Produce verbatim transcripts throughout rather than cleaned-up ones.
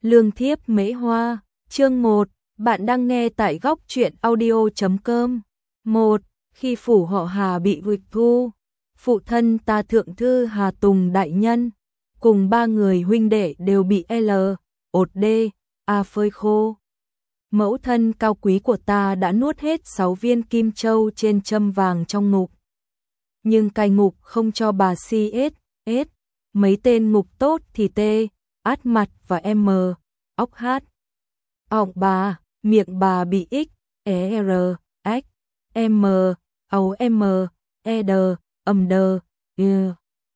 Lương thiếp mễ hoa, chương một, bạn đang nghe tại góc truyện audio chấm com. một. Khi phủ họ Hà bị vượt thu, phụ thân ta thượng thư Hà Tùng đại nhân, cùng ba người huynh đệ đều bị L, ột đê, A phơi khô. Mẫu thân cao quý của ta đã nuốt hết sáu viên kim châu trên châm vàng trong ngục. Nhưng cai ngục không cho bà si ết, ết, mấy tên ngục tốt thì tê, át mặt và M, óc hát. Ọng bà, miệng bà bị X, E R, X, M, ấu M, E D, âm đờ, Y.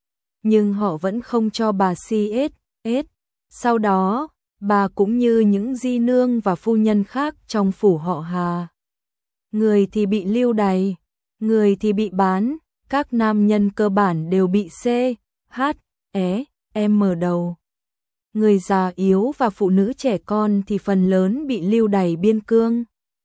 Nhưng họ vẫn không cho bà si ết, ết. Sau đó, bà cũng như những di nương và phu nhân khác trong phủ họ Hà. Người thì bị lưu đày, người thì bị bán, các nam nhân cơ bản đều bị C, H, E, M đầu. Người già yếu và phụ nữ trẻ con thì phần lớn bị lưu đày biên cương.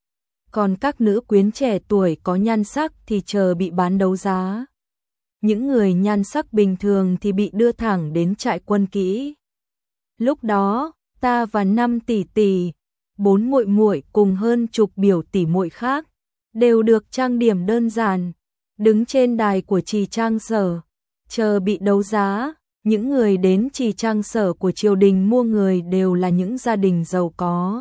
Còn các nữ quyến trẻ tuổi có nhan sắc thì chờ bị bán đấu giá. Những người nhan sắc bình thường thì bị đưa thẳng đến trại quân kỹ. Lúc đó, ta và năm tỷ tỷ, bốn muội muội cùng hơn chục biểu tỷ muội khác, đều được trang điểm đơn giản, đứng trên đài của trì trang sở, chờ bị đấu giá. Những người đến trì trang sở của triều đình mua người đều là những gia đình giàu có.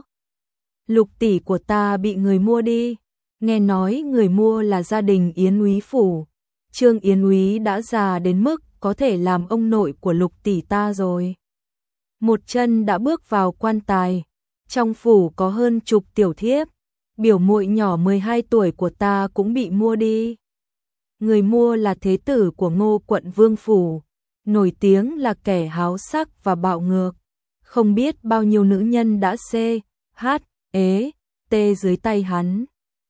Lục tỷ của ta bị người mua đi, nghe nói người mua là gia đình Yến úy phủ. Trương Yến úy đã già đến mức có thể làm ông nội của lục tỷ ta rồi. Một chân đã bước vào quan tài, trong phủ có hơn chục tiểu thiếp, biểu muội nhỏ mười hai tuổi của ta cũng bị mua đi. Người mua là thế tử của Ngô quận Vương phủ, nổi tiếng là kẻ háo sắc và bạo ngược, không biết bao nhiêu nữ nhân đã C, H, ế, T dưới tay hắn.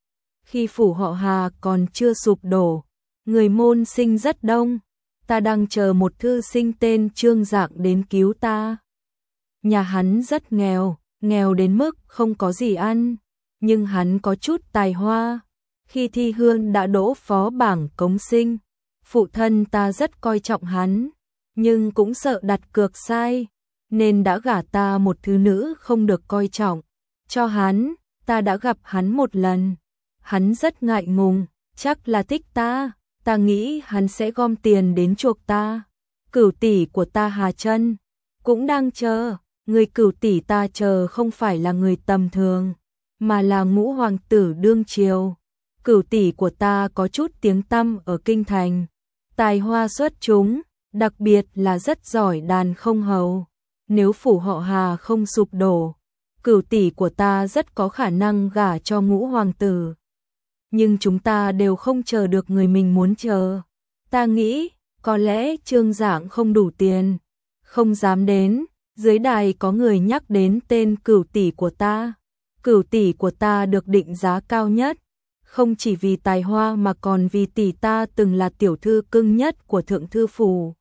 Khi phủ họ Hà còn chưa sụp đổ, người môn sinh rất đông, ta đang chờ một thư sinh tên Trương Dạng đến cứu ta. Nhà hắn rất nghèo, nghèo đến mức không có gì ăn, nhưng hắn có chút tài hoa. Khi thi hương đã đỗ phó bảng cống sinh, phụ thân ta rất coi trọng hắn, nhưng cũng sợ đặt cược sai, nên đã gả ta một thứ nữ không được coi trọng cho hắn. Ta đã gặp hắn một lần, hắn rất ngại ngùng, chắc là thích ta, ta nghĩ hắn sẽ gom tiền đến chuộc ta. Cửu tỷ của ta Hà Chân cũng đang chờ, người cửu tỷ ta chờ không phải là người tầm thường, mà là ngũ hoàng tử đương triều. Cửu tỷ của ta có chút tiếng tăm ở kinh thành, tài hoa xuất chúng, đặc biệt là rất giỏi đàn không hầu. Nếu phủ họ Hà không sụp đổ, cửu tỷ của ta rất có khả năng gả cho ngũ hoàng tử. Nhưng chúng ta đều không chờ được người mình muốn chờ. Ta nghĩ, có lẽ Trương Dạng không đủ tiền, không dám đến. Dưới đài có người nhắc đến tên cửu tỷ của ta. Cửu tỷ của ta được định giá cao nhất, không chỉ vì tài hoa mà còn vì tỷ ta từng là tiểu thư cưng nhất của thượng thư phủ.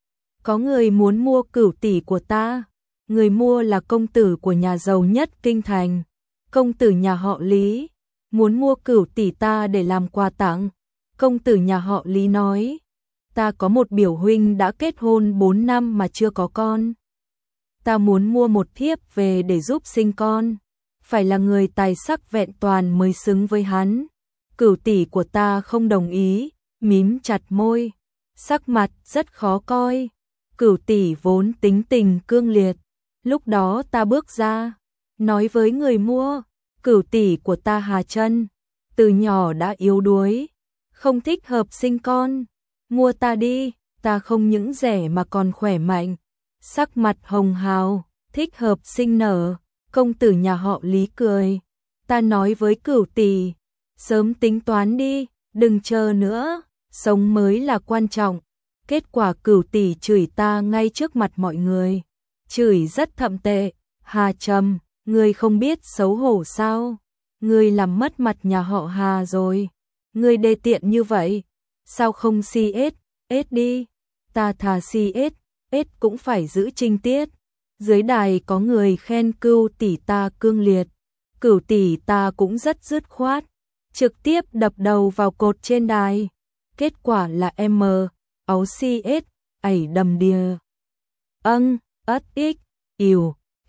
Có người muốn mua cửu tỷ của ta, người mua là công tử của nhà giàu nhất kinh thành, công tử nhà họ Lý, muốn mua cửu tỷ ta để làm quà tặng. Công tử nhà họ Lý nói, ta có một biểu huynh đã kết hôn bốn năm mà chưa có con. Ta muốn mua một thiếp về để giúp sinh con, phải là người tài sắc vẹn toàn mới xứng với hắn. Cửu tỷ của ta không đồng ý, mím chặt môi, sắc mặt rất khó coi. Cửu tỷ vốn tính tình cương liệt, lúc đó ta bước ra, nói với người mua, cửu tỷ của ta Hà Chân, từ nhỏ đã yếu đuối, không thích hợp sinh con, mua ta đi, ta không những rẻ mà còn khỏe mạnh, sắc mặt hồng hào, thích hợp sinh nở. Công tử nhà họ Lý cười, ta nói với cửu tỷ, sớm tính toán đi, đừng chờ nữa, sống mới là quan trọng. Kết quả cửu tỷ chửi ta ngay trước mặt mọi người, chửi rất thậm tệ. Hà Trầm, ngươi không biết xấu hổ sao? Ngươi làm mất mặt nhà họ Hà rồi. Ngươi đê tiện như vậy, sao không si ết, ết đi? Ta thà si ết, ết cũng phải giữ trinh tiết. Dưới đài có người khen cửu tỷ ta cương liệt, cửu tỷ ta cũng rất dứt khoát, trực tiếp đập đầu vào cột trên đài. Kết quả là M, ấu si ết, ẩy đầm đìa. Âng, ất ích, ìu,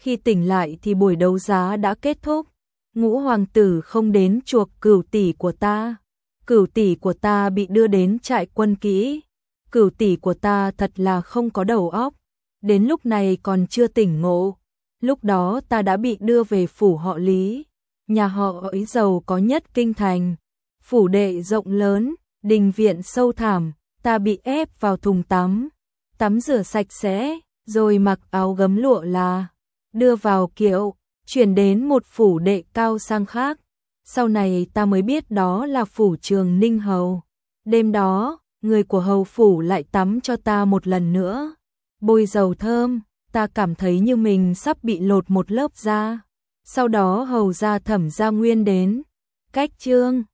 Khi tỉnh lại thì buổi đấu giá đã kết thúc. Ngũ hoàng tử không đến chuộc cửu tỷ của ta. Cửu tỷ của ta bị đưa đến trại quân kỹ. Cửu tỷ của ta thật là không có đầu óc. Đến lúc này còn chưa tỉnh ngộ. Lúc đó ta đã bị đưa về phủ họ Lý. Nhà họ ấy giàu có nhất kinh thành. Phủ đệ rộng lớn, đình viện sâu thẳm, ta bị ép vào thùng tắm. Tắm rửa sạch sẽ, rồi mặc áo gấm lụa là đưa vào kiệu, chuyển đến một phủ đệ cao sang khác. Sau này ta mới biết đó là phủ Trường Ninh Hầu. Đêm đó, người của hầu phủ lại tắm cho ta một lần nữa. Bôi dầu thơm, ta cảm thấy như mình sắp bị lột một lớp da. Sau đó hầu gia Thẩm Gia Nguyên đến. Cách chương